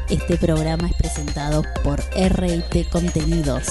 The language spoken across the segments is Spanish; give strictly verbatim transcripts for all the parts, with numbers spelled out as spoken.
Este programa es presentado por R I T Contenidos.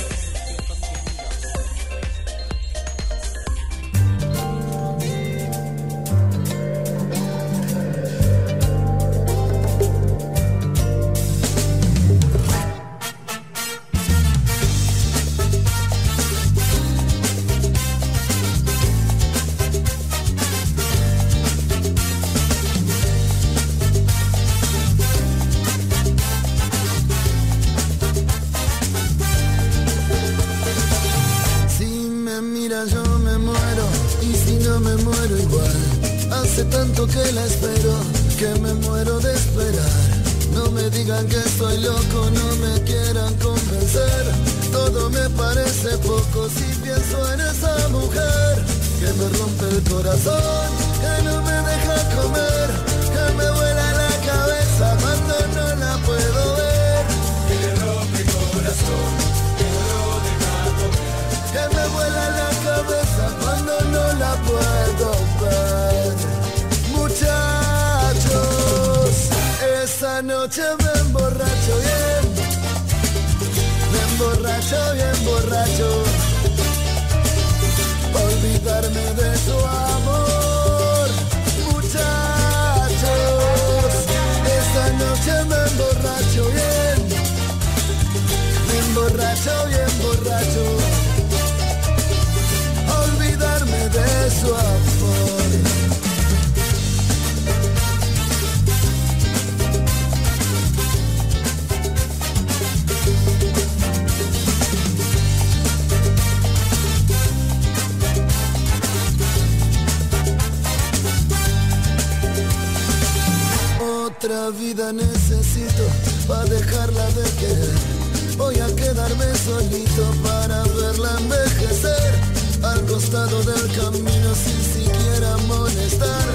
Otra vida necesito para dejarla de querer. Voy a quedarme solito para verla envejecer. Al costado del camino sin siquiera molestar.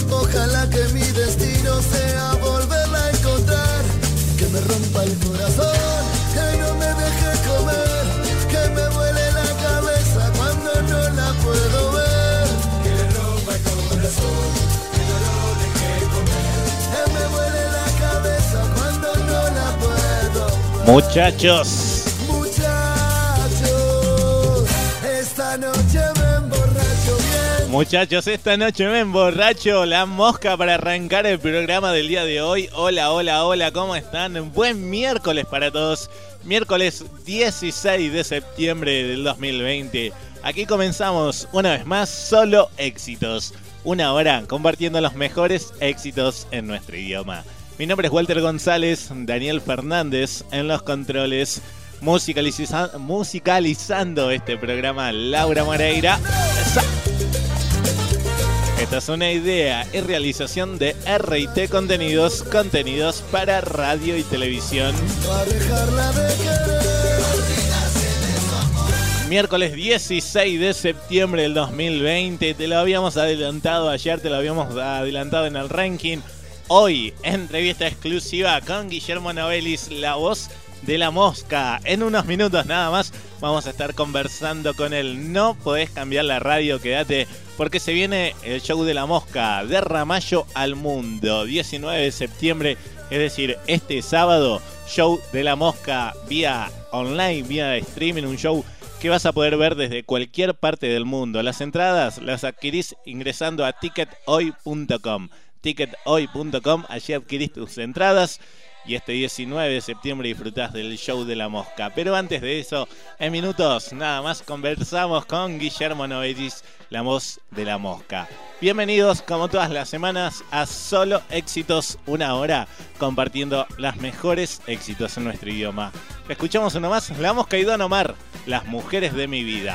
Ojalá que mi destino sea volverla a encontrar. Que me rompa el corazón, que no me deje comer. Que me vuele la cabeza cuando no la puedo ver. Que le rompa el corazón, que no lo deje comer. Que me vuele la cabeza cuando no la puedo ver. Muchachos, Muchachos, esta noche me emborracho bien. muchachos, esta noche me emborracho. La mosca para arrancar el programa del día de hoy. Hola, hola, hola, ¿cómo están? Buen miércoles para todos. Miércoles dieciséis de septiembre del dos mil veinte. Aquí comenzamos una vez más Solo Éxitos. Una hora compartiendo los mejores éxitos en nuestro idioma. Mi nombre es Walter González, Daniel Fernández en los controles, musicaliza- musicalizando este programa Laura Moreira. Esa. Esta es una idea y realización de R I T Contenidos, contenidos para radio y televisión. Miércoles dieciséis de septiembre del dos mil veinte, te lo habíamos adelantado ayer, te lo habíamos adelantado en el ranking. Hoy, entrevista exclusiva con Guillermo Novelis, la voz de La Mosca. En unos minutos nada más vamos a estar conversando con él. No podés cambiar la radio, quédate, porque se viene el show de La Mosca, de Ramallo al Mundo, diecinueve de septiembre, es decir, este sábado, show de La Mosca vía online, vía streaming, un show que vas a poder ver desde cualquier parte del mundo. Las entradas las adquirís ingresando a ticket hoy punto com. ticket hoy punto com, allí adquirís tus entradas y este diecinueve de septiembre disfrutás del show de La Mosca. Pero antes de eso, en minutos nada más conversamos con Guillermo Novelis, la voz de La Mosca. Bienvenidos como todas las semanas a Solo Éxitos, una hora compartiendo los mejores éxitos en nuestro idioma. Escuchamos uno más, La Mosca y Don Omar, Las Mujeres de mi Vida.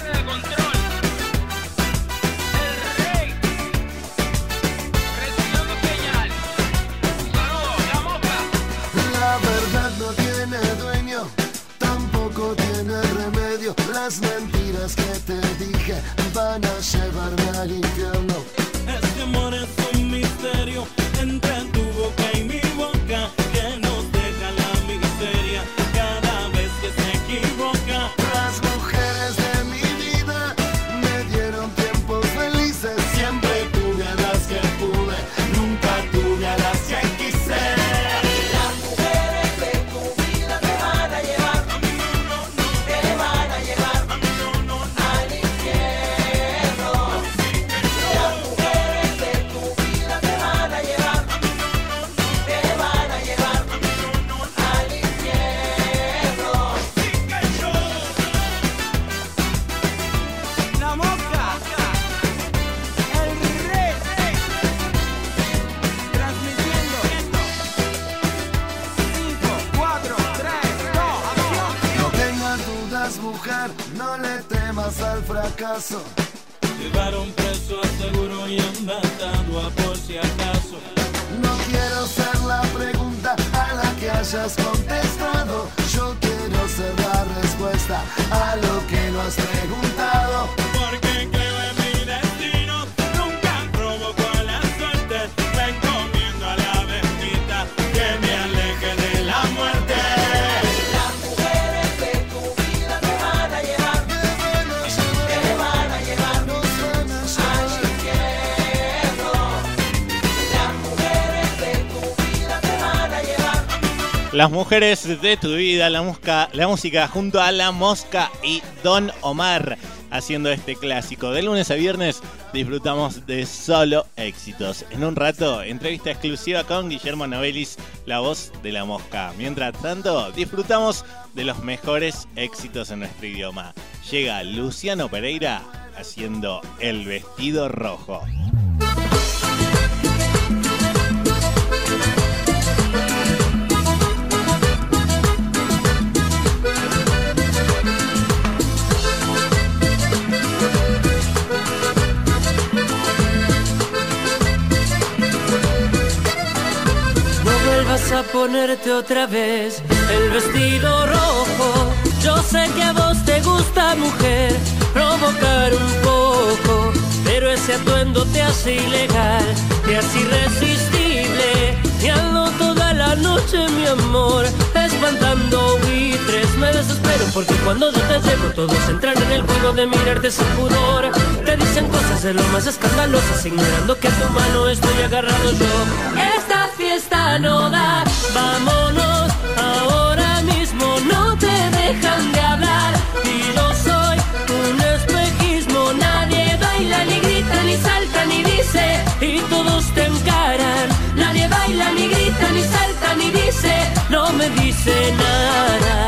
La verdad no tiene dueño, tampoco tiene remedio. Las mentiras que te dije van a llevarme al infierno. Este amor es un misterio entre tu boca y mi boca que nos deja la miseria cada vez que se equivoca. Las mujeres de mi vida me dieron tiempos felices. Siempre tuve a las que pude, nunca tuve a las que quise. Las mujeres armas al fracaso. Llevaron preso al seguro y han matado a por si acaso. No quiero ser la pregunta a la que hayas contestado. Yo quiero ser la respuesta a lo que no has preguntado. Porque creo en mi destino, nunca provoco la suerte. Me encomiendo a la bendita que me aleje de la muerte. Las mujeres de tu vida te van a llevar, te van a llevar al infierno. Las mujeres de tu vida te van a llevar. Las mujeres de tu vida, la música, la música junto a La Mosca y Don Omar, haciendo este clásico. De lunes a viernes disfrutamos de solo éxitos. En un rato, entrevista exclusiva con Guillermo Novelis, la voz de La Mosca. Mientras tanto, disfrutamos de los mejores éxitos en nuestro idioma. Llega Luciano Pereira haciendo El Vestido Rojo. Vas a ponerte otra vez el vestido rojo. Yo sé que a vos te gusta, mujer, provocar un poco, pero ese atuendo te hace ilegal, te hace irresistible. Y ando toda la noche, mi amor, espantando buitres. Me desespero porque cuando yo te llevo todos entran en el juego de mirarte sin pudor. Te dicen cosas de lo más escandalosas, ignorando que a tu mano estoy agarrado yo. Esta fiesta no da, vámonos ahora mismo, no te dejan de hablar. Y yo soy un espejismo, nadie baila, ni grita, ni salta, ni dice, y todos te encaran. Nadie baila, ni grita, ni salta, ni dice, no me dice nada.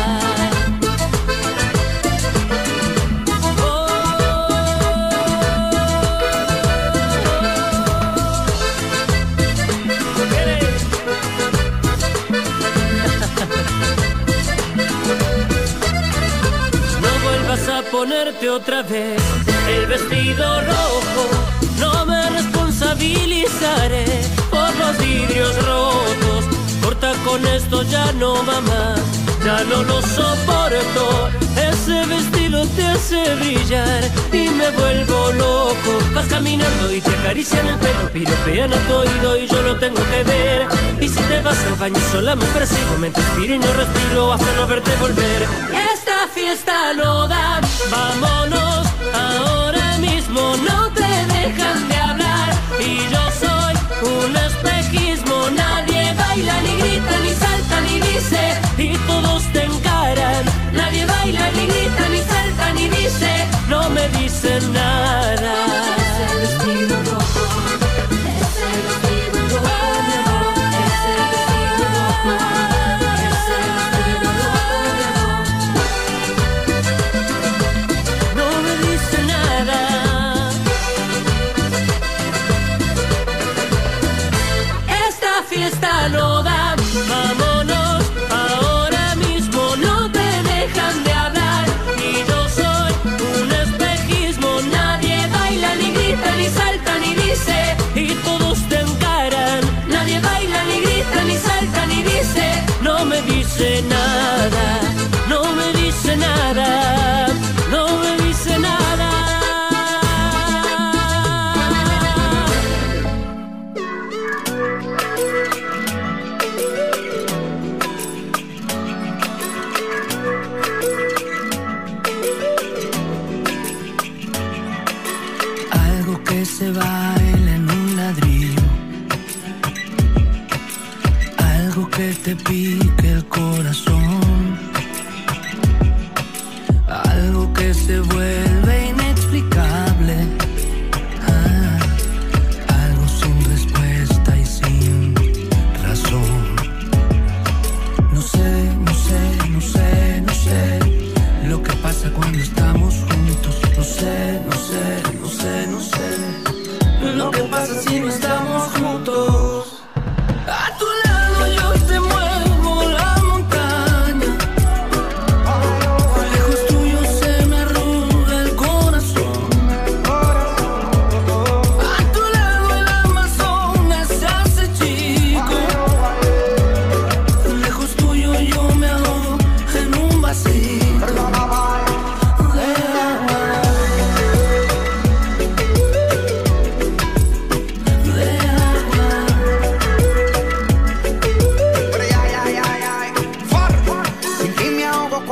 A ponerte otra vez el vestido rojo, no me responsabilizaré por los vidrios rotos. Corta con esto, ya no va más, ya no lo soporto. Ese vestido te hace brillar y me vuelvo loco. Vas caminando y te acarician el pelo, piropean a tu oído y yo lo tengo que ver. Y si te vas al baño sola me persigo, me inspiro y no respiro hasta no verte volver. Esta fiesta no da, vámonos ahora mismo, no te dejan de hablar. Y yo soy un espejismo, nadie baila, ni grita, ni salta, ni dice, y todos te encaran. Nadie baila, ni grita, ni salta, ni dice, no me dicen nada. Ese vestido rojo, ese vestido rojo, mi amor, ese vestido rojo, ese vestido rojo, mi amor. No me dice nada. Esta fiesta no da, vámonos ahora mismo, no te dejan de hablar. Y yo soy un espejismo, nadie baila, ni grita, ni salta, ni dice, y todos te encaran. Nadie baila, ni grita, ni salta, ni dice, no me dice nada, no me dice nada, no me dice nada. Algo que se baila en un ladrillo, algo que te pique el corazón, algo que se vuelve inexplicable, ah, algo sin respuesta y sin razón. No sé, no sé, no sé, no sé lo que pasa cuando estamos juntos. No sé, no sé, no sé, no sé lo que pasa si no estamos juntos. A tu lado yo te muevo la montaña, lejos tuyo se me arruga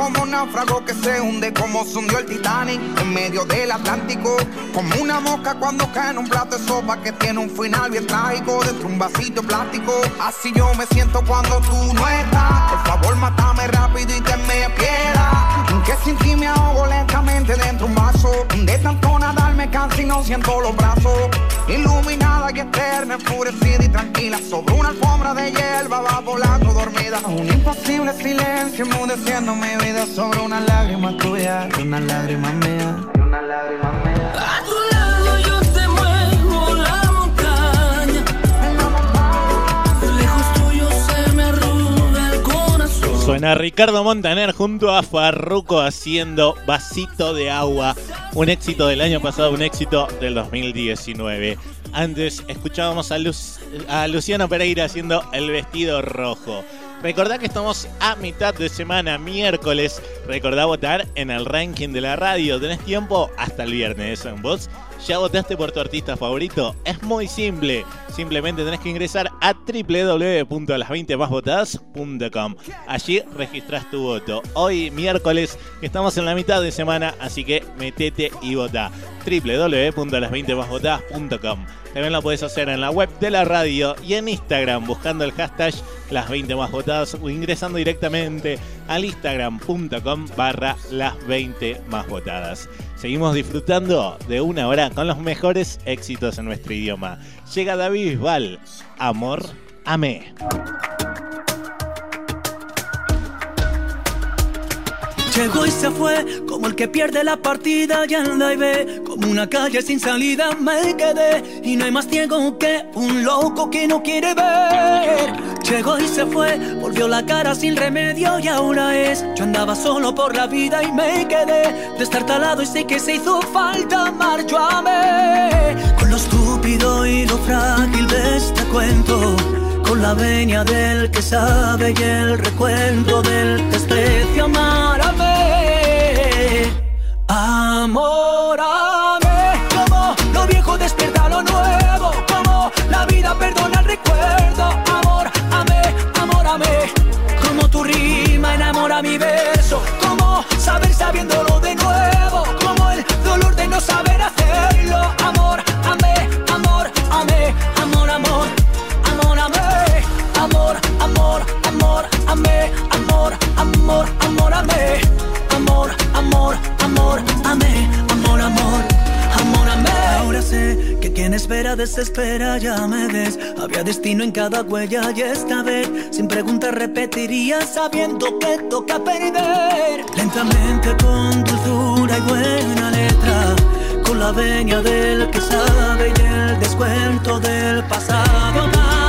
como un náufrago que se hunde, como se hundió el Titanic en medio del Atlántico. Como una mosca cuando cae en un plato de sopa que tiene un final bien trágico dentro de un vasito de plástico. Así yo me siento cuando tú no estás. Por favor, mátame rápido y tenme piedad, que sin ti me ahogo lentamente dentro de un vaso. De tanto nadar me canso y no siento los brazos. Iluminada y eterna, enfurecida y tranquila, sobre una alfombra de hierba va volando dormida. Un imposible silencio enmudeciendo mi vida, sobre una lágrima tuya y una lágrima mía, y una lágrima mía. A tu lado yo te muevo la montaña, lejos tuyo se me arruga el corazón. Suena Ricardo Montaner junto a Farruko haciendo Vasito de Agua, un éxito del año pasado, un éxito del dos mil diecinueve. Antes escuchábamos a, Lu- a Luciano Pereira haciendo El Vestido Rojo. Recordá que estamos a mitad de semana, miércoles. Recordá votar en el ranking de la radio. Tenés tiempo hasta el viernes. ¿Eso en vos? ¿Ya votaste por tu artista favorito? Es muy simple. Simplemente tenés que ingresar a doble u doble u doble u punto las veinte más votadas punto com. Allí registrás tu voto. Hoy, miércoles, estamos en la mitad de semana, así que metete y votá. doble u doble u doble u punto las veinte más votadas punto com. También lo podés hacer en la web de la radio y en Instagram buscando el hashtag las veinte más votadas o ingresando directamente al instagram.com barra las veinte más votadas. Seguimos disfrutando de una hora con los mejores éxitos en nuestro idioma. Llega David Bisbal, Amor, Amé. Llegó y se fue, como el que pierde la partida y anda y ve, como una calle sin salida me quedé, y no hay más ciego que un loco que no quiere ver. Llegó y se fue, volvió la cara sin remedio y ahora es, yo andaba solo por la vida y me quedé destartalado y sé que se hizo falta amar, yo amé. Con lo estúpido y lo frágil de este cuento, con la venia del que sabe y el recuento del desprecio, amar, amé. Amor, amé. Como lo viejo despierta lo nuevo, como la vida perdona el recuerdo. Amor, amé, amor, amé. Como tu rima enamora mi verso, como saber sabiéndolo de nuevo, como el dolor de no saber hacerlo. Amor, amé, amor, amé. Amor, amor, amor, amé. Amor, amor, amor, amé. Amor, amor, amor, amé. Amor, amor, amor, amé. Amor, amor, amor, amé. Ahora sé que quien espera desespera, ya me ves. Había destino en cada huella y esta vez sin preguntas repetiría sabiendo que toca perder. Lentamente con dulzura y buena letra, con la venia del que sabe y el descuento del pasado.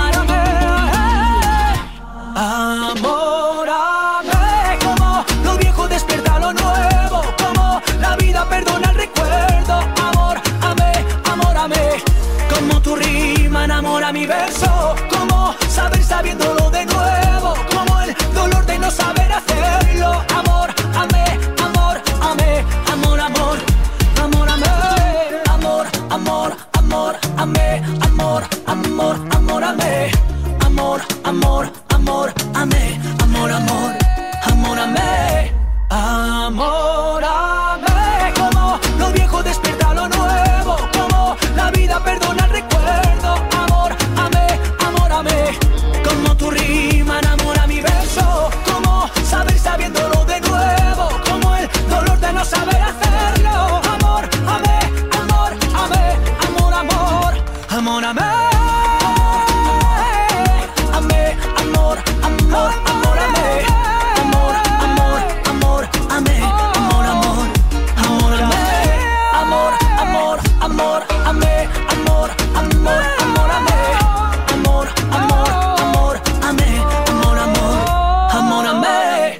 Amor, amé. Como lo viejo despierta lo nuevo, como la vida perdona el recuerdo. Amor, amé, amor, amé. Como tu rima enamora mi verso, como saber sabiéndolo de nuevo, como el dolor de no saber hacerlo. Amor, amé, amor, amé. Amor, amor, amor, amé. Amor, amor, amor, amé. Amor, amor, amor, amé. Amor, amor, amor, amé. Amor, amor, amor, amé. Amor, amé. Como lo viejo despierta lo nuevo, como la vida perdona el recuerdo. Amor, amé, amor, amé. Como tu rima enamora mi verso, como saber sabiéndolo de nuevo, como el dolor de no saber hacerlo. Amor, amé, amor, amé. Amor, amor, amor, amé. Amé, amor, amor, amor, amé. Amor, amor, amor, amé. Amor, amor, amor, amé. Amor, amor, amor, amé. Amor, amor, amor, amé. Amor, amor, amor, amé. Amor, amor, amor, amé.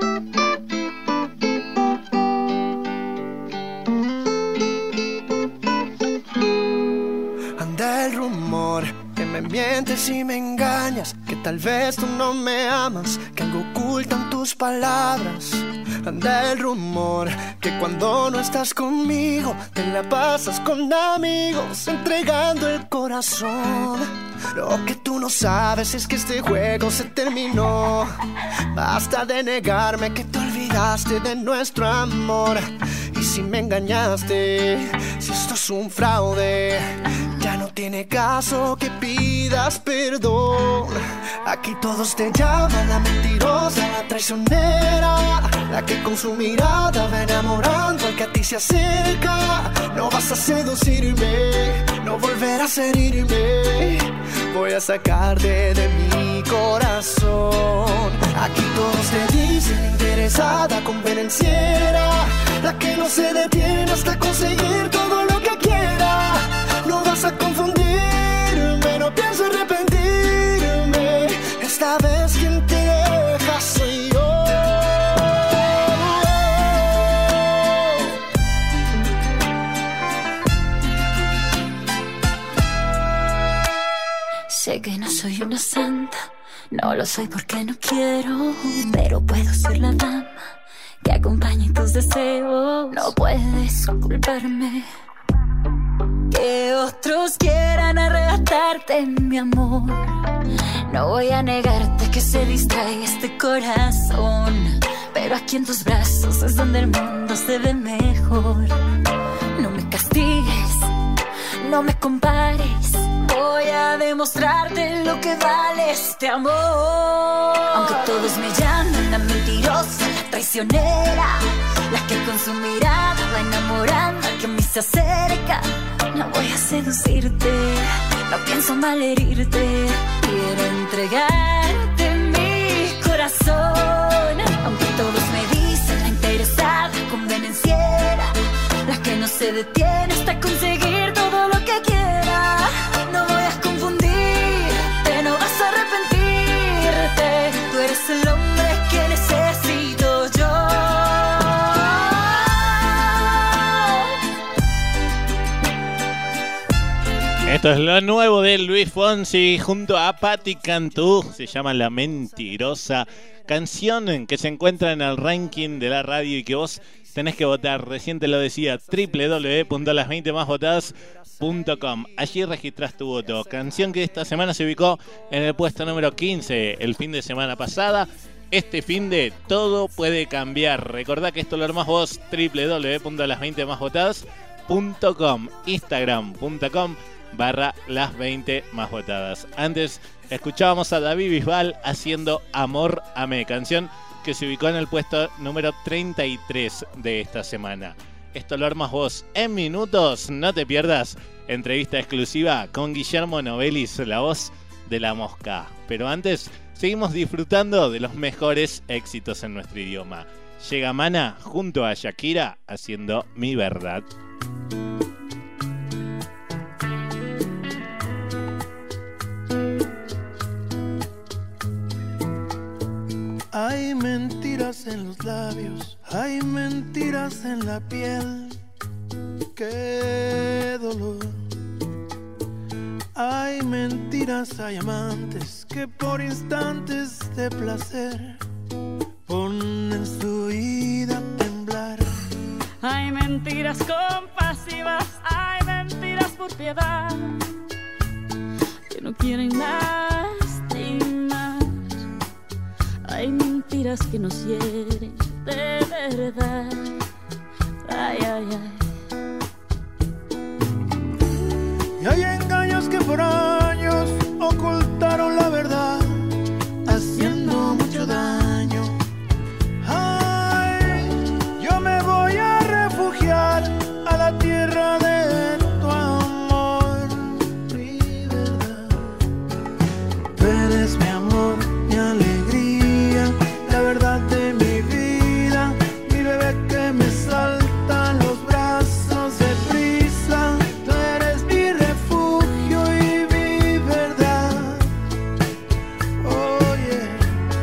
Anda el rumor que me mientes y me engañas, que tal vez tú no me amas, que algo ocultan tus palabras. Anda el rumor que cuando no estás conmigo te la pasas con amigos entregando el corazón. Lo que tú no sabes es que este juego se terminó. Basta de negarme que te olvidaste equivocaste de nuestro amor. Y si me engañaste, si esto es un fraude, ya no tiene caso que pidas perdón. Aquí todos te llaman la mentirosa, la traicionera, la que con su mirada va enamorando al que a ti se acerca. No vas a seducirme, no volverás a herirme, voy a sacarte de mi corazón. Aquí todos te dicen interesada, convenenciera, la que no se detiene hasta conseguir todo lo que quiera. No vas a confundirme, no pienso arrepentirme, esta vez quien te deja soy yo. Sé que no soy una santa, no lo soy porque no quiero, pero puedo ser la dama que acompañe tus deseos. No puedes culparme que otros quieran arrebatarte mi amor. No voy a negarte que se distrae este corazón, pero aquí en tus brazos es donde el mundo se ve mejor. No me castigues, no me compares, voy a demostrarte lo que vale este amor. Aunque todos me llamen la mentirosa, la traicionera, la que con su mirada va enamorando al que a mí se acerca, no voy a seducirte, no pienso malherirte, quiero entregarte mi corazón. Aunque todos me dicen la interesada, convenenciera, la que no se detiene hasta conseguir todo lo que quiera. No voy a confundirte, no vas a arrepentirte, tú eres el hombre que necesito yo. Esto es lo nuevo de Luis Fonsi junto a Patti Cantú, se llama La Mentirosa, canción que se encuentra en el ranking de la radio y que vos tenés que votar. Recién te lo decía, doble u doble u doble u punto las veinte más votadas punto com. Allí registrás tu voto. Canción que esta semana se ubicó en el puesto número quince el fin de semana pasada. Este fin de todo puede cambiar. Recordá que esto lo armás vos, doble u doble u doble u punto las veinte más votadas punto com, instagram punto com barra las veinte más votadas. Antes escuchábamos a David Bisbal haciendo Amor Amé, canción que se ubicó en el puesto número treinta y tres de esta semana. Esto lo armas vos en minutos, no te pierdas entrevista exclusiva con Guillermo Novelis, la voz de La Mosca. Pero antes, seguimos disfrutando de los mejores éxitos en nuestro idioma. Llega Mana junto a Shakira haciendo Mi Verdad. Hay mentiras en los labios, hay mentiras en la piel, qué dolor. Hay mentiras, hay amantes que por instantes de placer ponen su vida a temblar. Hay mentiras compasivas, hay mentiras por piedad, que no quieren lastimar. Hay mentiras que nos hieren de verdad. Ay, ay, ay. Y hay engaños que por años ocultaron la verdad, haciendo mucho daño. Ay, yo me voy a refugiar a la tierra de tu amor, mi verdad. Tú eres mi amor, mi alegría, la verdad de mi vida, mi bebé que me salta en los brazos de prisa. Tú eres mi refugio y mi verdad. Oh yeah.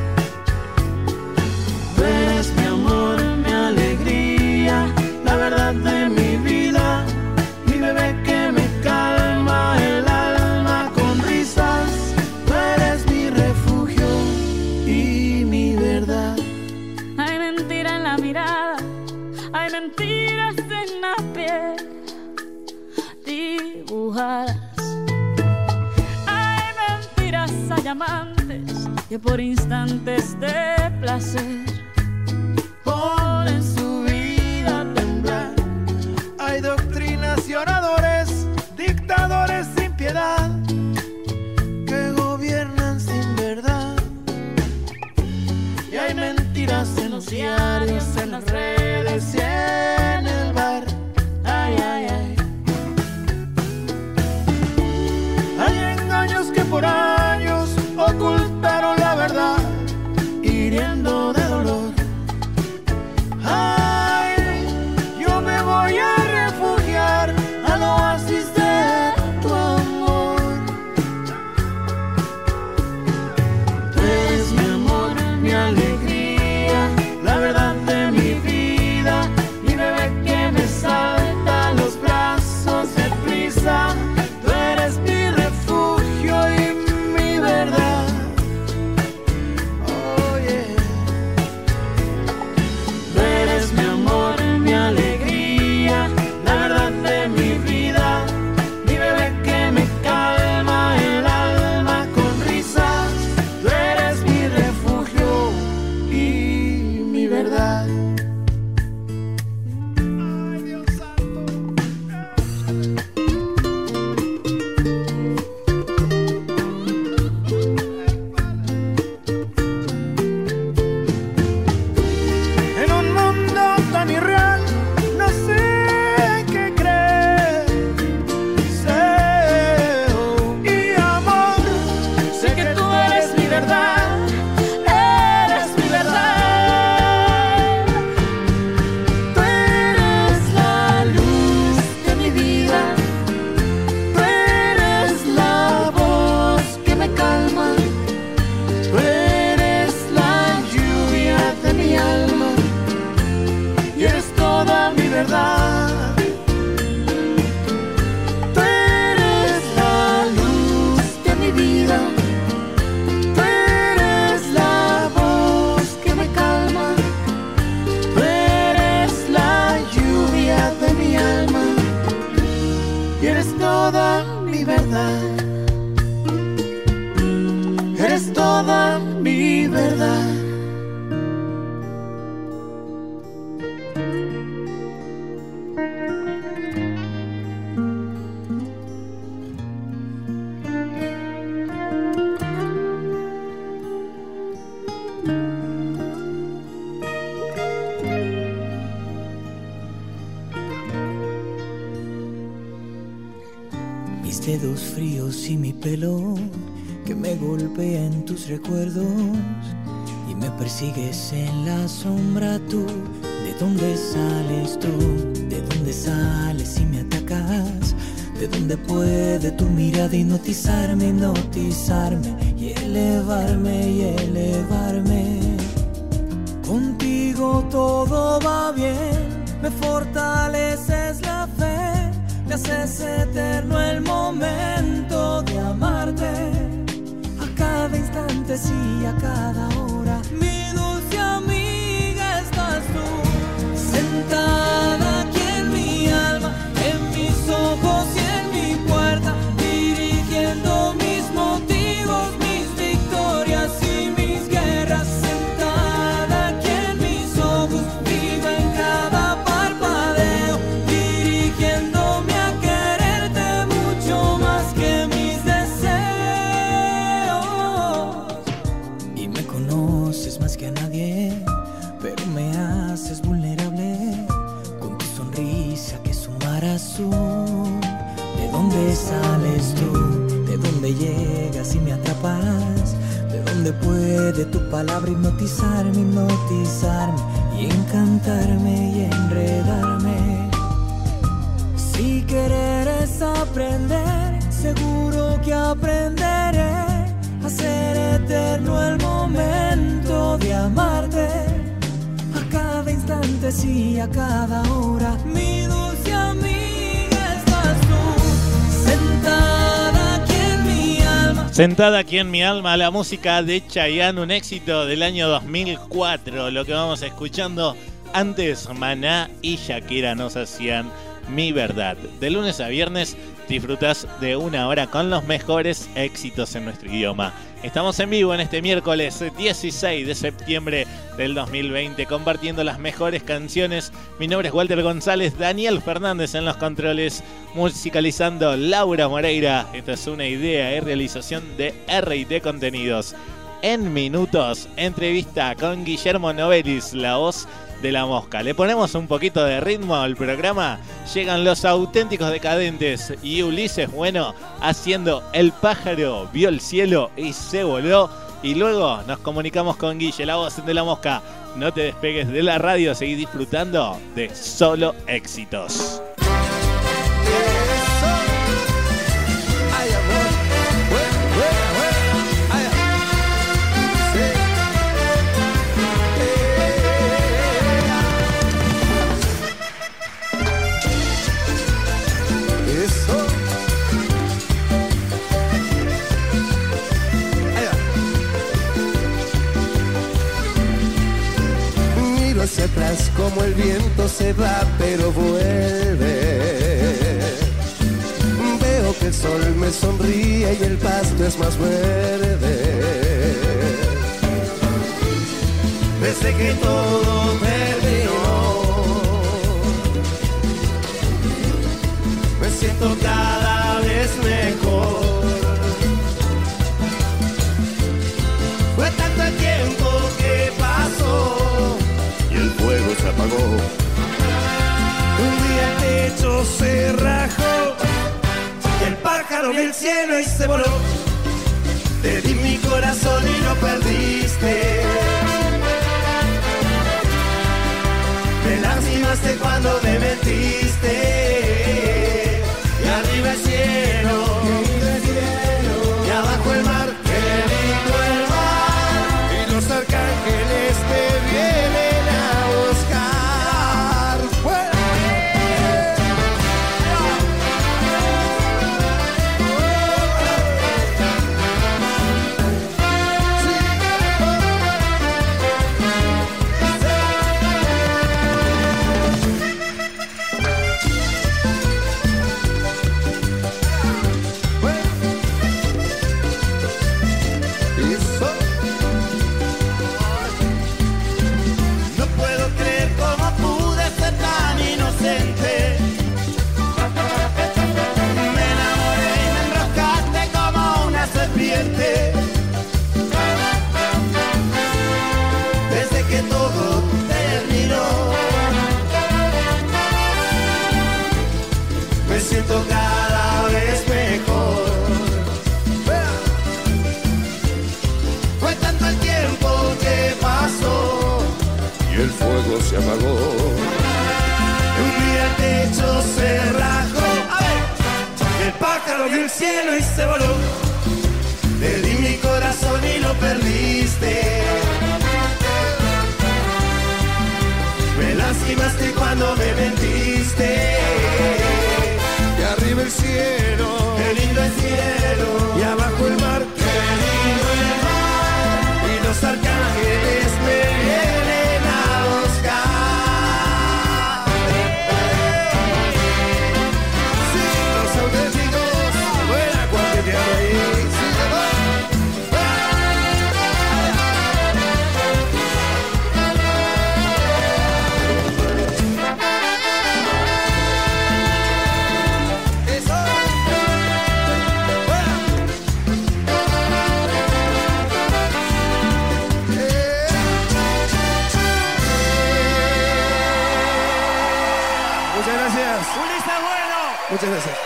Tú eres mi amor, mi alegría, la verdad de mi vida, mi bebé que me calma el alma con risas. Tú eres mi refugio y mi verdad. Hay mentira en la mirada, hay mentiras en la piel dibujadas. Hay mentiras, hay amantes que por instantes de placer Por traicionadores, dictadores sin piedad, que gobiernan sin verdad. Y hay mentiras en los diarios, en las redes y en el bar. Ay, ay, ay. Hay engaños que por años ocultaron la verdad, hiriendo de dolor. Ay, yo me voy a refugiar al oasis de tu amor. Tú eres mi amor, mi alegría, la verdad de mi vida, mi bebé que me salta a los brazos de prisa. Tú eres mi refugio y mi verdad. Oh yeah. Tú eres mi amor, mi alegría, la verdad de mi vida, mi bebé que me calma el alma con risas. Tú eres mi refugio y mi verdad. Ay, Dios santo. En un mundo tan irreal, no sé qué creer. Sé, oh, y amor, sé que tú eres mi verdad, eres mi verdad. Tú eres la luz de mi vida, tú eres la voz que me calma, tú eres la lluvia de mi alma y eres toda mi verdad. Tú eres la luz de mi vida, tú eres la voz que me calma, tú eres la lluvia de mi alma y eres toda mi verdad. Eres toda mi verdad. Mis dedos fríos y mi pelo que me golpea en tus recuerdos y me persigues en la sombra tú. ¿De dónde sales tú? ¿De dónde sales y me atacas? ¿De dónde puede tu mirada hipnotizarme, hipnotizarme y elevarme y elevarme? Contigo todo va bien, me fortaleces la fe, me haces eterno el momento de amarte. A cada instante, sí, a cada hora, mi dulce amiga estás tú, sentada aquí en mi alma, en mis ojos y en mi puerta, dirigiendo mis motivos, mis victorias y mis guerras. Sentada aquí en mis ojos, viva en cada parpadeo, dirigiéndome a quererte mucho más que mis deseos. Y me conoces más que a nadie, pero me haces vulnerable con tu sonrisa que es un mar azul. ¿De dónde sales tú? ¿De dónde llegas y me atrapas? ¿De dónde puede tu palabra hipnotizarme, hipnotizarme y encantarme y enredarme? Si querer es aprender, seguro que aprenderé a ser eterno el momento de amarte. A cada instante, sí, a cada hora, mi dulce amiga estás tú, sentada aquí en mi alma. Sentada aquí en mi alma, la música de Chayanne, un éxito del año dos mil cuatro. Lo que vamos escuchando antes, Maná y Shakira nos hacían Mi Verdad. De lunes a viernes disfrutas de una hora con los mejores éxitos en nuestro idioma. Estamos en vivo en este miércoles dieciséis de septiembre del dos mil veinte compartiendo las mejores canciones. Mi nombre es Walter González, Daniel Fernández en los controles, musicalizando Laura Moreira. Esta es una idea y realización de R y T Contenidos. En minutos, entrevista con Guillermo Novelis, la voz de La Mosca. Le ponemos un poquito de ritmo al programa. Llegan los auténticos decadentes y Ulises Bueno haciendo El pájaro vio el cielo y se voló. Y luego nos comunicamos con Guille, la voz de La Mosca. No te despegues de la radio, seguí disfrutando de solo éxitos. Hacia atrás como el viento se va pero vuelve. Veo que el sol me sonríe y el pasto es más verde. Desde que todo terminó, me siento cada vez mejor. Fue tanto el tiempo que pasó, el fuego se apagó. Un día el techo se rajó, el pájaro vio el cielo y se voló. Te di mi corazón y lo perdiste. Me lastimaste cuando me mentiste. Y arriba el cielo, y abajo el mar, qué lindo el mar. Y los arcángeles te vienen desde que todo terminó. Me siento cada vez mejor. Fue tanto el tiempo que pasó y el fuego se apagó. Un día el techo se rajó, el pájaro vio el cielo y se voló. Te di mi corazón y lo perdiste. Me lastimaste cuando me mentiste. Y arriba el cielo, qué lindo el cielo. Y abajo el mar, qué lindo el mar. Y los arcángeles me vienen a buscar. Sí, los auténticos, buena cualquier día ahí. Muchas gracias.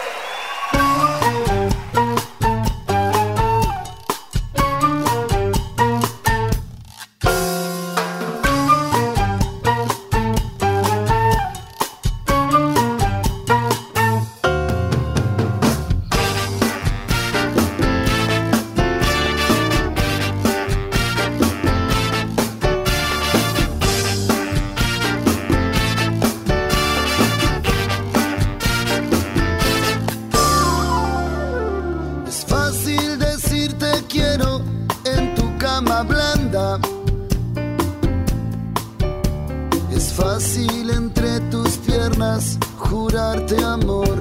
darte amor.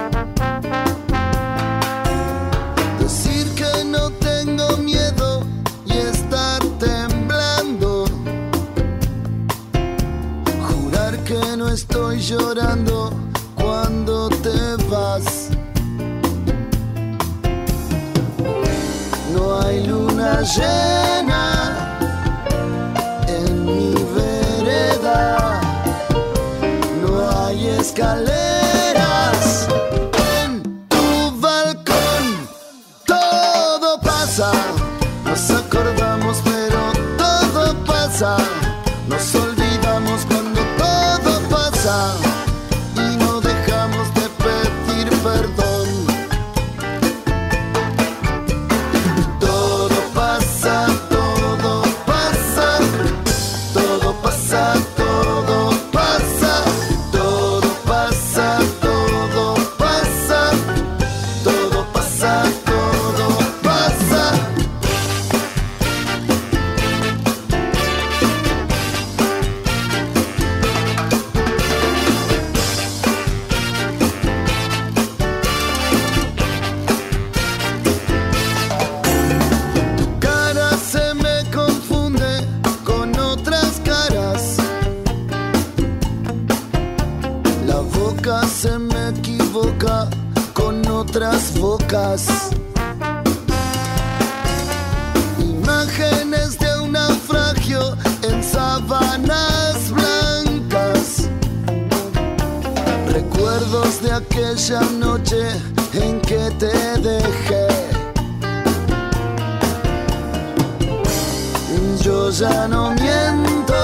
Decir que no tengo miedo y estar temblando. Jurar que no estoy llorando cuando te vas. No hay luna llena en mi vereda. No hay escaleras en tu balcón. Todo pasa, nos acordamos pero todo pasa. Nos olvidamos cuando todo pasa y no dejamos de pedir perdón. Todo pasa, todo pasa, todo pasa, todo pasa, todo pasa, todo pasa, todo pasa, todo pasa. Tu cara se me confunde con otras caras. La boca se me equivoca con otras bocas. Imágenes de un naufragio en sábanas blancas. Recuerdos de aquella noche en que te dejé. Yo ya no miento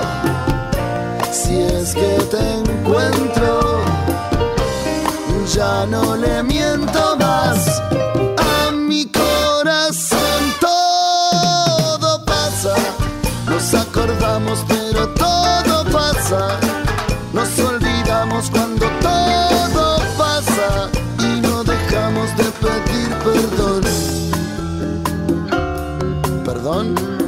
si es que te encuentro. Ya no le miento más a mi corazón. Todo pasa, nos acordamos pero todo pasa. Nos olvidamos cuando todo pasa y no dejamos de pedir perdón. ¿Perdón?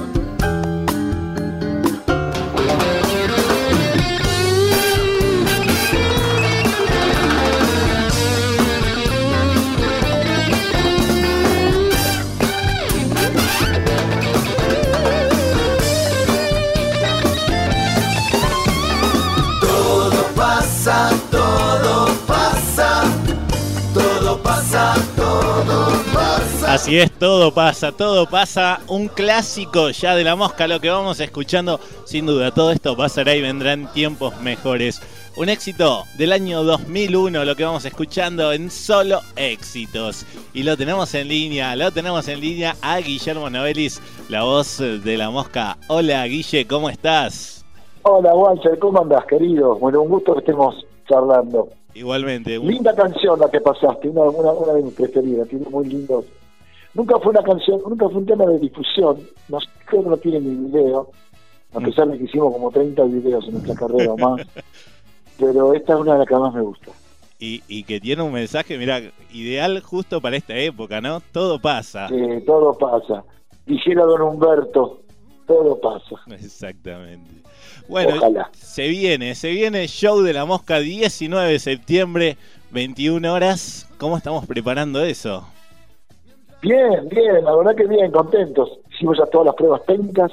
Todo pasa, todo pasa, todo pasa, todo pasa. Así es, todo pasa, todo pasa. Un clásico ya de La Mosca, lo que vamos escuchando. Sin duda, todo esto pasará y vendrán tiempos mejores. Un éxito del año dos mil uno, lo que vamos escuchando en Solo Éxitos. Y lo tenemos en línea, lo tenemos en línea a Guillermo Novelis, la voz de La Mosca. Hola, Guille, ¿cómo estás? Hola, Walter, ¿cómo andás, querido? Bueno, un gusto que estemos charlando. Igualmente. Un... Linda canción la que pasaste, una, una, una de mis preferidas, tiene muy lindo. Nunca fue una canción, nunca fue un tema de difusión, no, creo que no tiene ni video, a pesar de que hicimos como treinta videos en nuestra carrera o más, pero esta es una de las que más me gusta. Y, y que tiene un mensaje, mira, ideal justo para esta época, ¿no? Todo pasa. Sí, todo pasa. Dijera don Humberto, todo pasa. Exactamente. Bueno, ojalá. se viene, se viene el show de La Mosca, diecinueve de septiembre, veintiuna horas. ¿Cómo estamos preparando eso? Bien, bien, la verdad que bien, contentos. Hicimos ya todas las pruebas técnicas.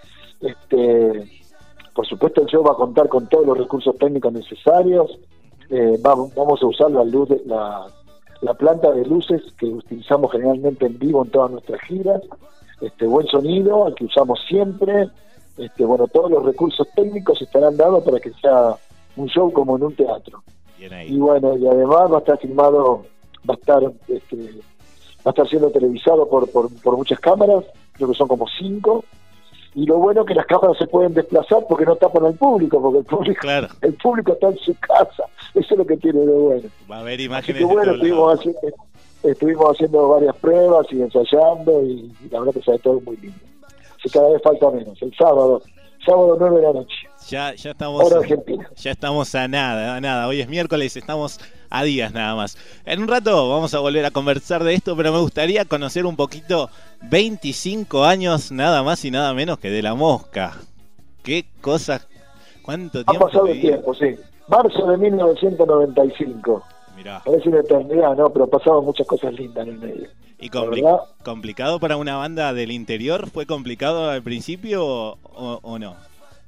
Este, por supuesto el show va a contar con todos los recursos técnicos necesarios. Eh, vamos, vamos a usar la luz, de, la, la planta de luces que utilizamos generalmente en vivo en todas nuestras giras. Este, buen sonido, el que usamos siempre. Este, bueno, todos los recursos técnicos estarán dados para que sea un show como en un teatro. Bien ahí. Y bueno, y además va a estar filmado, va a estar, este, va a estar siendo televisado por, por, por muchas cámaras, creo que son como cinco. Y lo bueno es que las cámaras se pueden desplazar porque no tapan al público, porque el público, claro. el público está en su casa. Eso es lo que tiene de bueno. Va a haber Así imágenes que bueno, de estuvimos haciendo, estuvimos haciendo varias pruebas y ensayando y, y la verdad que sale todo muy lindo. Así cada vez falta menos. El sábado, sábado nueve de la noche. Ya, ya estamos. Hora Argentina. Ya estamos a nada, a nada. Hoy es miércoles, estamos a días nada más. En un rato vamos a volver a conversar de esto, pero me gustaría conocer un poquito veinticinco años, nada más y nada menos que de La Mosca. Qué cosa, cuánto Ha tiempo. pasado el vivido. tiempo, sí. Marzo de mil novecientos noventa y cinco. Mirá. Parece una eternidad, ¿no? Pero pasaban muchas cosas lindas en el medio. ¿Y compli- verdad, complicado para una banda del interior? ¿Fue complicado al principio o, o, o no?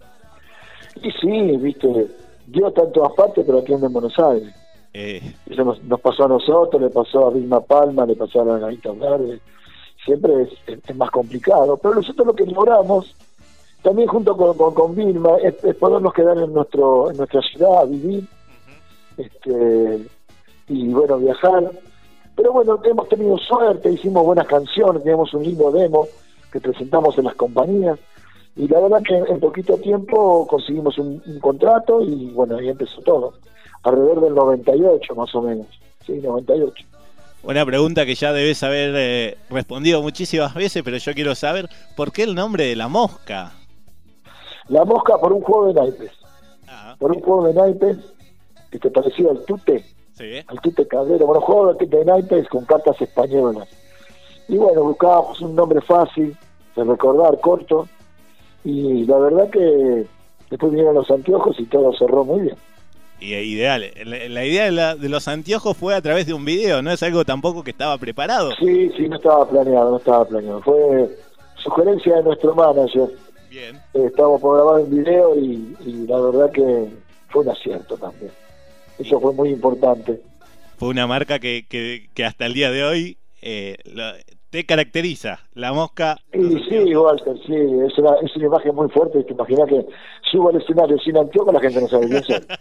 Y sí, viste, Dios está en todas partes, pero aquí en Buenos Aires. Eh, Eso nos, nos pasó a nosotros, le pasó a Vilma Palma, le pasó a la Gavita Verde. Siempre es, es, es más complicado. Pero nosotros lo que logramos, también junto con, con, con Vilma, es, es podernos quedar en nuestro en nuestra ciudad, vivir, uh-huh. este y bueno, viajar. Pero bueno, hemos tenido suerte, hicimos buenas canciones, teníamos un lindo demo que presentamos en las compañías. Y la verdad que en poquito tiempo conseguimos un, un contrato y bueno, ahí empezó todo. Alrededor del noventa y ocho más o menos. Sí, noventa y ocho. Una pregunta que ya debes haber eh, respondido muchísimas veces, pero yo quiero saber, ¿por qué el nombre de La Mosca? La Mosca por un juego de naipes. Ah, por un juego de naipes que te parecía al tute. Sí. Al tute Cabrero. Bueno, juego de, de naipes con cartas españolas. Y bueno, buscábamos un nombre fácil de recordar, corto. Y la verdad que después vinieron los anteojos y todo cerró muy bien. Y ideal, la, la idea de, la, de los anteojos fue a través de un video, no es algo tampoco que estaba preparado. Sí, sí, no estaba planeado, no estaba planeado. Fue sugerencia de nuestro manager. Bien. Eh, estábamos por grabar un video y, y la verdad que fue un acierto también. Eso fue muy importante. Fue una marca que, que, que hasta el día de hoy eh, lo, te caracteriza, La Mosca. Y sí, Walter, sí, es una, es una imagen muy fuerte. Te imaginas que subo al escenario sin anteojos, la gente no sabe quién soy.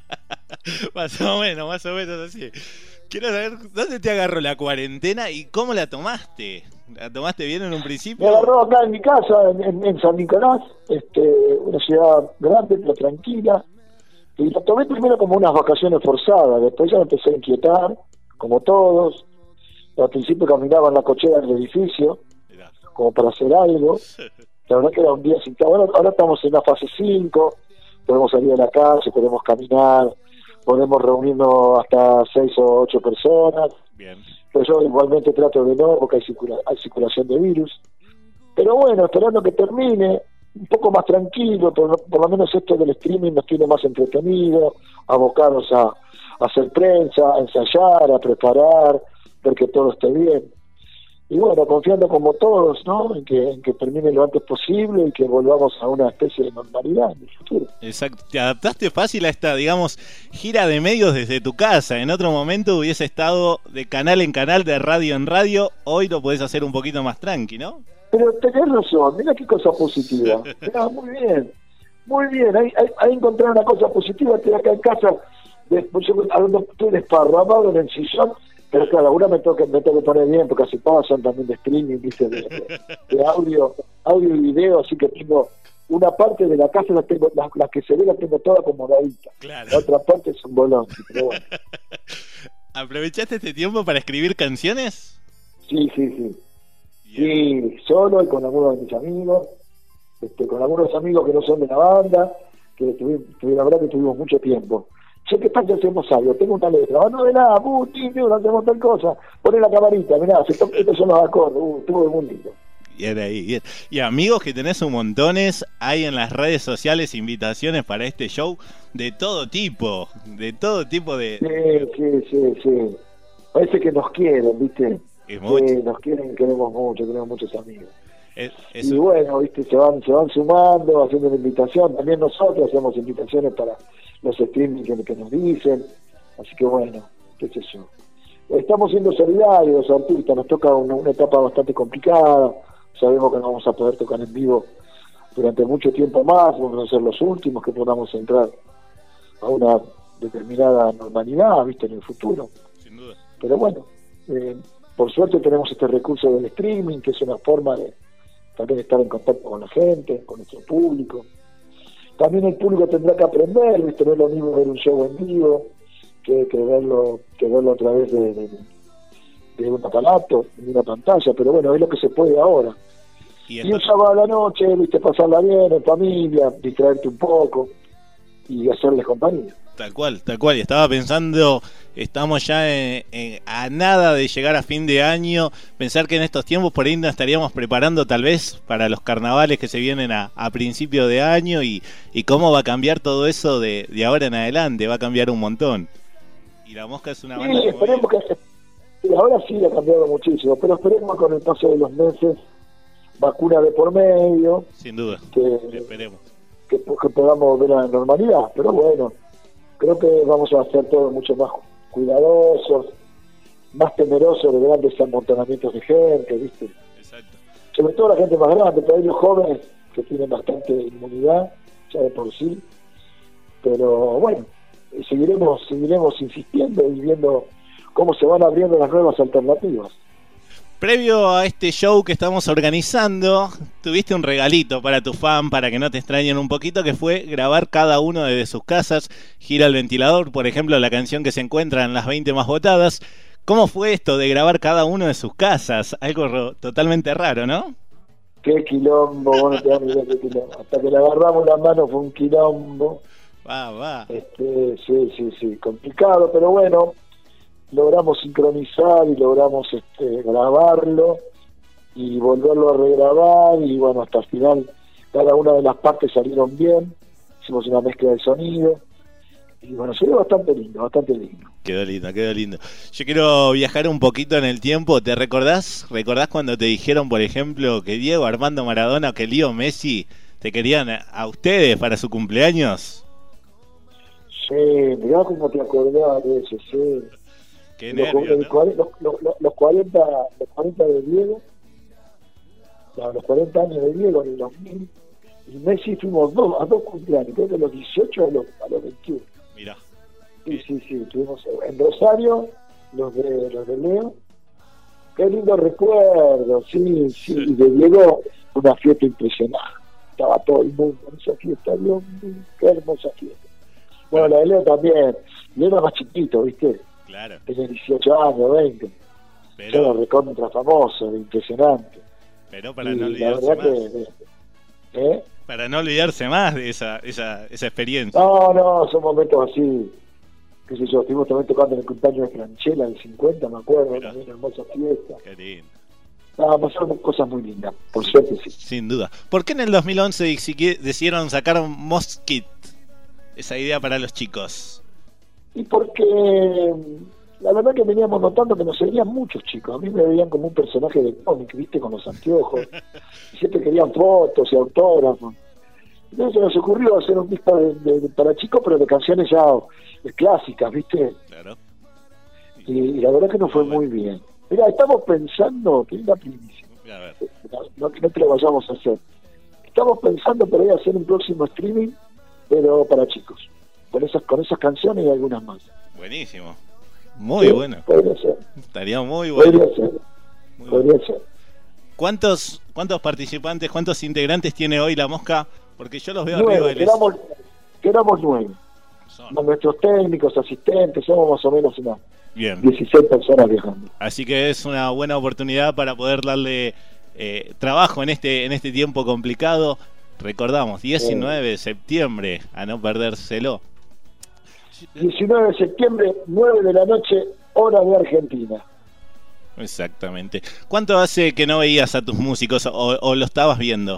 Más o menos, más o menos así. Quiero saber, ¿dónde te agarró la cuarentena y cómo la tomaste? ¿La tomaste bien en un principio? Me agarró acá en mi casa, en, en, en San Nicolás, este, una ciudad grande, pero tranquila. Y la tomé primero como unas vacaciones forzadas, después ya me empecé a inquietar, como todos. Al principio caminaba en la cochera del edificio, Mirá. como para hacer algo. La verdad que era un día sin... Ahora, ahora estamos en la fase cinco, podemos salir a la calle, podemos caminar, podemos reunirnos hasta seis o ocho personas. Bien. Pero yo igualmente trato de no, porque hay, circula, hay circulación de virus. Pero bueno, esperando que termine, un poco más tranquilo, por, por lo menos esto del streaming nos tiene más entretenidos, abocados a, a hacer prensa, a ensayar, a preparar, ver que todo esté bien. Y bueno, confiando como todos, ¿no? En que, en que termine lo antes posible y que volvamos a una especie de normalidad en el futuro. Exacto. Te adaptaste fácil a esta, digamos, gira de medios desde tu casa. En otro momento hubiese estado de canal en canal, de radio en radio. Hoy lo podés hacer un poquito más tranqui, ¿no? Pero tenés razón, mira qué cosa positiva. Mirá, muy bien, muy bien. Ahí, ahí, ahí encontré una cosa positiva. Estoy acá en casa, después yo estoy desparramado en el sillón. Pero claro, alguna me tengo que, me tengo que poner bien, porque así todas son también de streaming, ¿viste? De, de, de audio, audio y video, así que tengo una parte de la casa, la tengo, las, las que se ve las tengo toda acomodadita. Claro. La otra parte es un bolón, pero bueno. ¿Aprovechaste este tiempo para escribir canciones? Sí, sí, sí. Sí, solo y con algunos de mis amigos, este, con algunos amigos que no son de la banda, que tuvimos, la verdad que tuvimos mucho tiempo. Che, ¿qué tal que hacemos algo? Tengo una letra. Oh, no de nada, uh, tío, no hacemos tal cosa. Poné la camarita, mirá, estos son los acordes. Uh, estuvo muy lindo. Bien ahí, bien. Y amigos que tenés un montones, hay en las redes sociales invitaciones para este show de todo tipo, de todo tipo de... Sí, sí, sí, sí. Parece que nos quieren, ¿viste? Es mucho. Sí, nos quieren, queremos mucho, tenemos muchos amigos. Es, es... Y bueno, ¿viste? Se van, se van sumando, haciendo una invitación. También nosotros hacemos invitaciones para los streaming que, que nos dicen, así que bueno, qué sé yo. Estamos siendo solidarios, artistas, nos toca una, una etapa bastante complicada, sabemos que no vamos a poder tocar en vivo durante mucho tiempo más, vamos a ser los últimos que podamos entrar a una determinada normalidad, viste, en el futuro. Sin duda. Pero bueno, eh, por suerte tenemos este recurso del streaming, que es una forma de también estar en contacto con la gente, con nuestro público. También el público tendrá que aprender, ¿viste? No es lo mismo ver un show en vivo que, que verlo que verlo a través de, de, de un aparato, de una pantalla, pero bueno, es lo que se puede ahora. Y, y un sábado a la noche, ¿viste? Pasarla bien en familia, distraerte un poco y hacerles compañía. Tal cual, tal cual. Y estaba pensando, estamos ya en, en- a nada de llegar a fin de año. Pensar que en estos tiempos por ahí nos estaríamos preparando tal vez para los carnavales que se vienen a, a principio de año y, y cómo va a cambiar todo eso de, de ahora en adelante. Va a cambiar un montón. Y La Mosca es una banda Sí, muy- esperemos que... sí, ahora sí ha cambiado muchísimo, pero esperemos con el paso de los meses, vacuna de por medio, sin duda. que, Esperemos. que, que podamos ver la normalidad, pero bueno, creo que vamos a hacer todo mucho más cuidadosos, más temerosos de grandes amontonamientos de gente, ¿viste? Exacto. Sobre todo la gente más grande, pero hay los jóvenes que tienen bastante inmunidad, ya de por sí, pero bueno, seguiremos, seguiremos insistiendo y viendo cómo se van abriendo las nuevas alternativas. Previo a este show que estamos organizando, tuviste un regalito para tu fan, para que no te extrañen un poquito, que fue grabar cada uno desde sus casas. Gira el ventilador, por ejemplo, la canción que se encuentra en las veinte más votadas. ¿Cómo fue esto de grabar cada uno de sus casas? Algo ro- totalmente raro, ¿no? Qué quilombo, vos no te das ni idea qué quilombo. Hasta que le agarramos la mano fue un quilombo. Va, va. Este, sí, sí, sí, complicado, pero bueno, logramos sincronizar y logramos este, grabarlo y volverlo a regrabar y bueno, hasta el final cada una de las partes salieron bien, hicimos una mezcla de sonido y bueno, se ve bastante lindo, bastante lindo. Quedó lindo, quedó lindo. Yo quiero viajar un poquito en el tiempo. ¿Te recordás? ¿Recordás cuando te dijeron, por ejemplo, que Diego Armando Maradona o que Leo Messi te querían a, a ustedes para su cumpleaños? Sí, mirá cómo te acordás de eso, sí. Qué los, nervios, el ¿no? cuare- los, los, los- los cuarenta, los cuarenta de Diego, no, los cuarenta años de Diego en el dos mil, y Messi fuimos dos, a dos cumpleaños, creo que a los dieciocho a los, a los veintiuno. Mirá. Sí, sí, sí, estuvimos en Rosario, los de los de Leo. Qué lindo recuerdo, sí, sí, y de Diego una fiesta impresionante. Estaba todo el mundo en esa fiesta, Dios mío, qué hermosa fiesta. Bueno, la de Leo también, Leo era más chiquito, ¿viste? Claro. Tenía dieciocho años, veinte. Pero- Era recontra famoso, impresionante. Pero para Y no la olvidarse verdad más. que, ¿eh? Para no olvidarse más de esa, esa, esa experiencia. No, no, son momentos así, qué sé yo, estuvimos también tocando en el cumpleaños de Franchella del cincuenta, me acuerdo, también hermosa fiesta. Qué lindo. No, pasaron cosas muy lindas, por suerte sí. Sin duda. ¿Por qué en el dos mil once deci- decidieron sacar Moskit? Esa idea para los chicos. Y porque la verdad que veníamos notando que nos seguían muchos chicos, a mí me veían como un personaje de cómic, viste, con los anteojos, y siempre querían fotos y autógrafos. Entonces nos ocurrió hacer un disco de, de- de- para chicos, pero de canciones ya eh, clásicas, viste. Claro. Y, y la verdad que nos fue muy bien. Mira, estamos pensando, que es una primicia, A ver. no, no que no te lo vayamos a hacer. Estamos pensando por ahí hacer un próximo streaming, pero para chicos, con esas con esas canciones y algunas más. Buenísimo. Muy Sí, bueno. Podría ser, Estaría muy bueno. podría ser, Muy podría ser. ¿Cuántos, ¿Cuántos participantes, cuántos integrantes tiene hoy La Mosca? Porque yo los veo arriba Nueve, del quedamos, quedamos nueve. Son. Con nuestros técnicos, asistentes, somos más o menos unas Bien. dieciséis personas viajando. Así que es una buena oportunidad para poder darle eh, trabajo en este, en este tiempo complicado. Recordamos, diecinueve de septiembre, a no perdérselo. diecinueve de septiembre, nueve de la noche, hora de Argentina. Exactamente. ¿Cuánto hace que no veías a tus músicos o, o lo estabas viendo?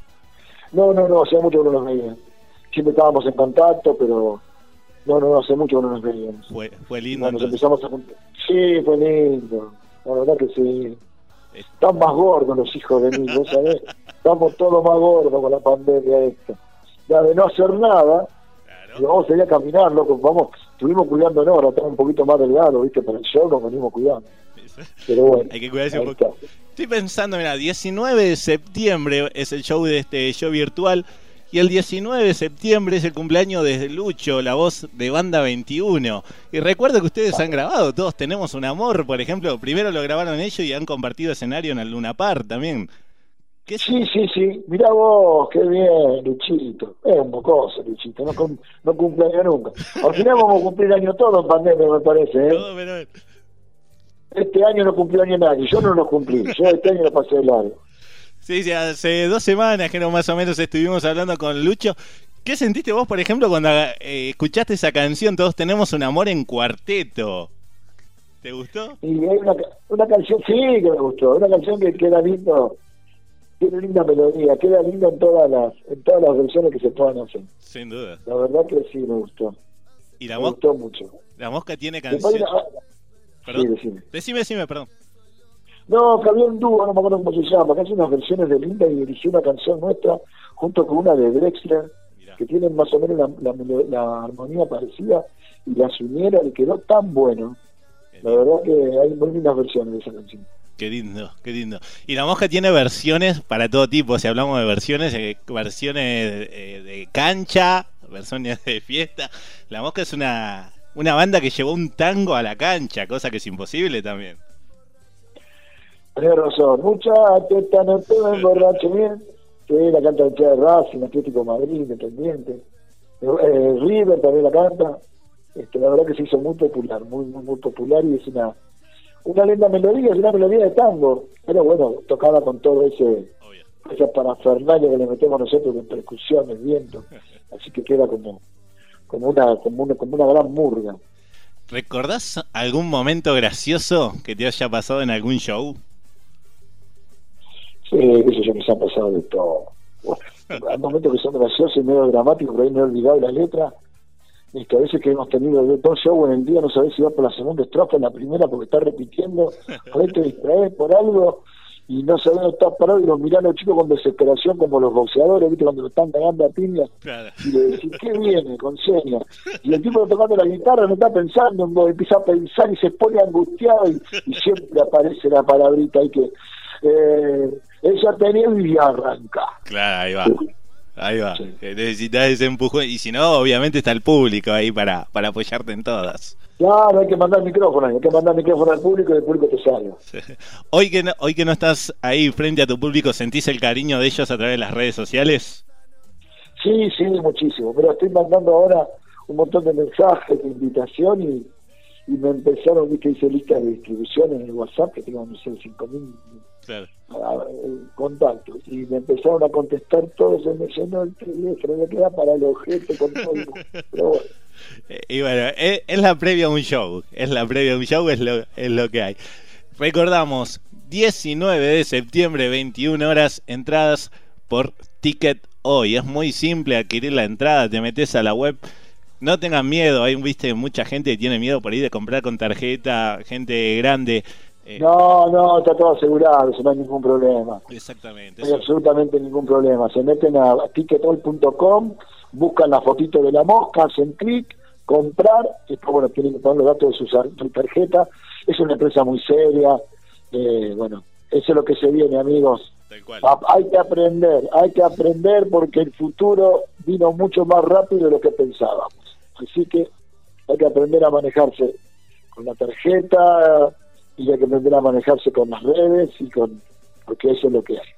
No, no, no, hace mucho que no nos veíamos. Siempre estábamos en contacto, pero no, no, no, hace mucho que no nos veíamos. Fue, fue lindo. Bueno, nos entonces. empezamos a juntar. Sí, fue lindo. La verdad que sí. Están más gordos los hijos de mí, ¿vos sabés? Estamos todos más gordos con la pandemia esta. Ya de no hacer nada, y vamos a ir a caminar, loco, vamos, estuvimos cuidándonos, ahora estamos un poquito más delgados, ¿viste? Para el show nos venimos cuidando. Pero bueno, Hay que cuidarse ahí un poco. está. Estoy pensando, mira, diecinueve de septiembre es el show de este show virtual y el diecinueve de septiembre es el cumpleaños de Lucho, la voz de Banda veintiuno. Y recuerdo que ustedes han grabado, todos tenemos un amor, por ejemplo, primero lo grabaron ellos y han compartido escenario en el Luna Park también. ¿Qué Sí, sí, sí, mirá vos, qué bien, Luchito. Es un mocoso, Luchito, no, cum- no cumple año nunca. Al final vamos a cumplir año todo en pandemia, me parece, ¿eh? Todo, pero... Este año no cumplió año nadie, yo no lo cumplí, yo este año lo pasé de largo. Sí, sí, hace dos semanas que no más o menos estuvimos hablando con Lucho. ¿Qué sentiste vos, por ejemplo, cuando eh, escuchaste esa canción, Todos tenemos un amor en cuarteto? ¿Te gustó? Y hay una, una canción, sí, que me gustó, una canción que queda lindo, tiene linda melodía, queda linda en todas las en todas las versiones que se puedan hacer. Sin duda. La verdad que sí, me gustó. Y la me mos- gustó mucho. La Mosca tiene Después canción. hay una- Perdón. Sí, decime. Decime, decime, perdón. No, que había un dúo, no me acuerdo cómo se llama, que hace unas versiones de Linda y dirigió una canción nuestra junto con una de Drexler, que tienen más o menos la, la, melo- la armonía parecida, y las unieron y quedó tan bueno. La verdad que hay muy lindas versiones de esa canción. Qué lindo, qué lindo. Y La Mosca tiene versiones para todo tipo. Si hablamos de versiones, eh, versiones eh, de cancha, versiones de fiesta. La Mosca es una, una banda que llevó un tango a la cancha, cosa que es imposible también. Tenés razón, mucha teta, no te emborracho bien. Sí, la canta el de Racing, Atlético de Madrid, Independiente. Eh, River también la canta. Este, la verdad que se hizo muy popular, muy muy muy popular, y es una una linda melodía, es una melodía de tango, pero bueno, tocada con todo ese esa parafernalia que le metemos nosotros de percusiones, viento, así que queda como como una como una como una gran murga. ¿Recordás algún momento gracioso que te haya pasado en algún show? Sí, eso ya nos ha pasado de todo. Bueno, hay momentos que son graciosos y medio dramáticos, pero ahí me he olvidado la letra. Este, a veces que hemos tenido dos shows en el día, no sabés si va por la segunda estrofa o en la primera, porque está repitiendo, por ahí te distraes por algo y no sabés dónde estás parado, y los mirás a los chicos con desesperación, como los boxeadores, ¿viste? Cuando lo están cagando a piña, Claro. y le decís, ¿qué viene? Con señas. Y el tipo tocando la guitarra no está pensando en vos, empieza a pensar y se pone angustiado, y, y siempre aparece la palabrita ahí que eh, ella tenía y arranca. Claro, ahí va. Ahí va. Eh, Necesitas ese empujón. Y si no, obviamente está el público ahí para, para apoyarte en todas. Claro, hay que mandar micrófono, hay que mandar micrófono al público y el público te sale. Hoy que no, hoy que no estás ahí frente a tu público, ¿sentís el cariño de ellos a través de las redes sociales? Sí, sí, muchísimo, pero estoy mandando ahora un montón de mensajes, de invitación, y, y me empezaron, viste, hice lista de distribución en el WhatsApp, que tengo, no sé, cinco mil Claro. contactos, y me empezaron a contestar todos, se me llenó el teléfono, me queda para el ojete con todo. Pero bueno. Eh, Y bueno, es, es la previa a un show. Es la previa a un show, es lo, es lo que hay. Recordamos, diecinueve de septiembre, veintiuna horas, entradas por Ticket Hoy. Es muy simple adquirir la entrada, te metes a la web. No tengan miedo, hay viste mucha gente que tiene miedo por ahí de comprar con tarjeta, gente grande. Eh, No, no, está todo asegurado, eso no hay ningún problema. Exactamente. No hay absolutamente ningún problema. Se meten a ticket all punto com, buscan la fotito de la mosca, hacen clic, comprar, y después, bueno, tienen que poner los datos de su, sar- su tarjeta. Es una empresa muy seria, eh, bueno, eso es lo que se viene, amigos. Ah, hay que aprender, hay que aprender, porque el futuro vino mucho más rápido de lo que pensábamos. Así que hay que aprender a manejarse con la tarjeta, y hay que aprender a manejarse con las redes, y con porque eso es lo que hay.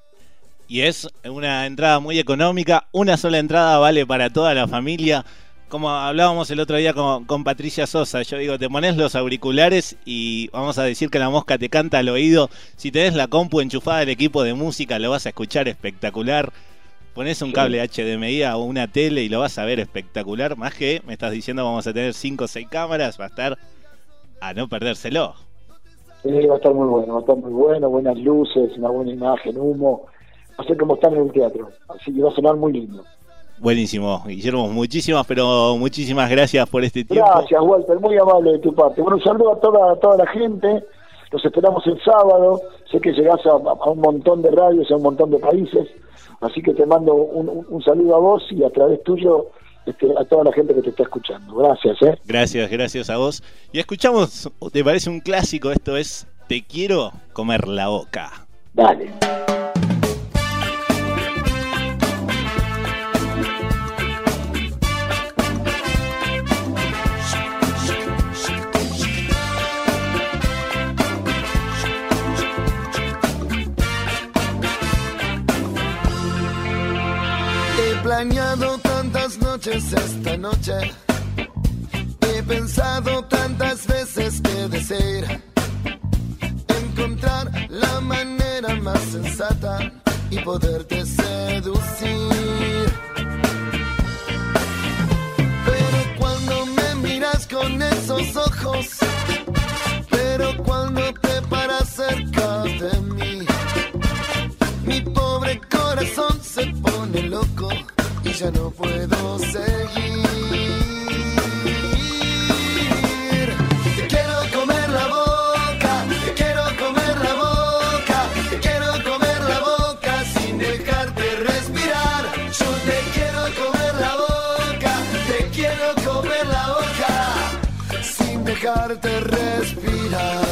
Y es una entrada muy económica, una sola entrada vale para toda la familia. Como hablábamos el otro día con, con Patricia Sosa, yo digo, te pones los auriculares y vamos a decir que la mosca te canta al oído. Si tenés la compu enchufada del equipo de música, lo vas a escuchar espectacular. Pones un cable H D M I o una tele y lo vas a ver espectacular. Más que, me estás diciendo, vamos a tener cinco o seis cámaras, va a estar a no perdérselo. Sí, va a estar muy bueno, va a estar muy bueno, buenas luces, una buena imagen, humo, va a ser como estar en el teatro, así que va a sonar muy lindo. Buenísimo, Guillermo, muchísimas, pero muchísimas gracias por este tiempo. Gracias, Walter, muy amable de tu parte. Bueno, un saludo a toda, a toda la gente, los esperamos el sábado, sé que llegás a, a un montón de radios, a un montón de países, así que te mando un, un, un saludo a vos y a través tuyo este, a toda la gente que te está escuchando. Gracias, ¿eh? Gracias, gracias a vos. Y escuchamos, ¿te parece un clásico? Esto es Te quiero comer la boca. Dale. He planeado tantas noches esta noche, he pensado tantas veces que desear encontrar la manera más sensata y poderte seducir. lejos, pero cuando te paras cerca de mí, mi pobre corazón se pone loco y ya no puedo seguir. Te quiero comer la boca, te quiero comer la boca, te quiero comer la boca sin dejarte respirar. Yo te quiero comer la boca, te quiero comer la boca sin dejarte respirar.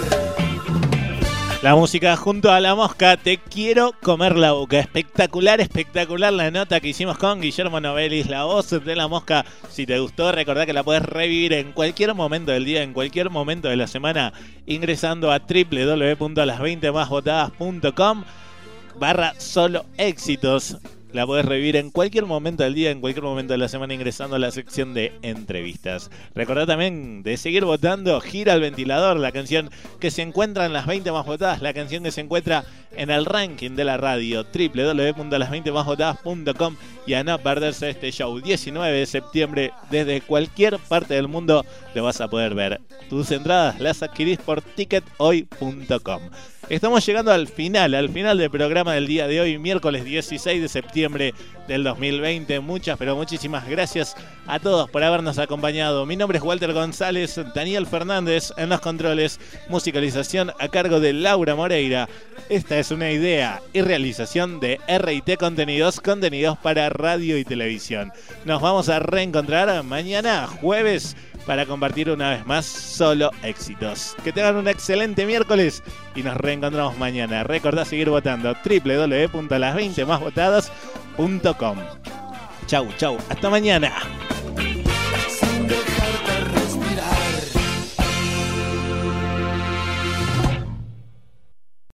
La música junto a La Mosca, Te quiero comer la boca. Espectacular, espectacular la nota que hicimos con Guillermo Novelis, la voz de La Mosca. Si te gustó, recordá que la podés revivir en cualquier momento del día, en cualquier momento de la semana, ingresando a doble u doble u doble u punto las veinte más votadas punto com barra solo éxitos. La podés revivir en cualquier momento del día, en cualquier momento de la semana, ingresando a la sección de entrevistas. Recordá también de seguir votando Gira el Ventilador, la canción que se encuentra en las veinte más votadas, la canción que se encuentra en el ranking de la radio, doble u doble u doble u punto las veinte más votadas punto com, y a no perderse este show. diecinueve de septiembre, desde cualquier parte del mundo lo vas a poder ver. Tus entradas las adquirís por ticket hoy punto com. Estamos llegando al final, al final del programa del día de hoy, miércoles dieciséis de septiembre del dos mil veinte. Muchas, pero muchísimas gracias a todos por habernos acompañado. Mi nombre es Walter González, Daniel Fernández en los controles, musicalización a cargo de Laura Moreira. Esta es una idea y realización de R y T Contenidos, contenidos para radio y televisión. Nos vamos a reencontrar mañana, jueves, para compartir una vez más solo éxitos. Que tengan un excelente miércoles y nos reencontramos mañana. Recordá seguir votando doble u doble u doble u punto las veinte más votadas punto com. Chau, chau, hasta mañana.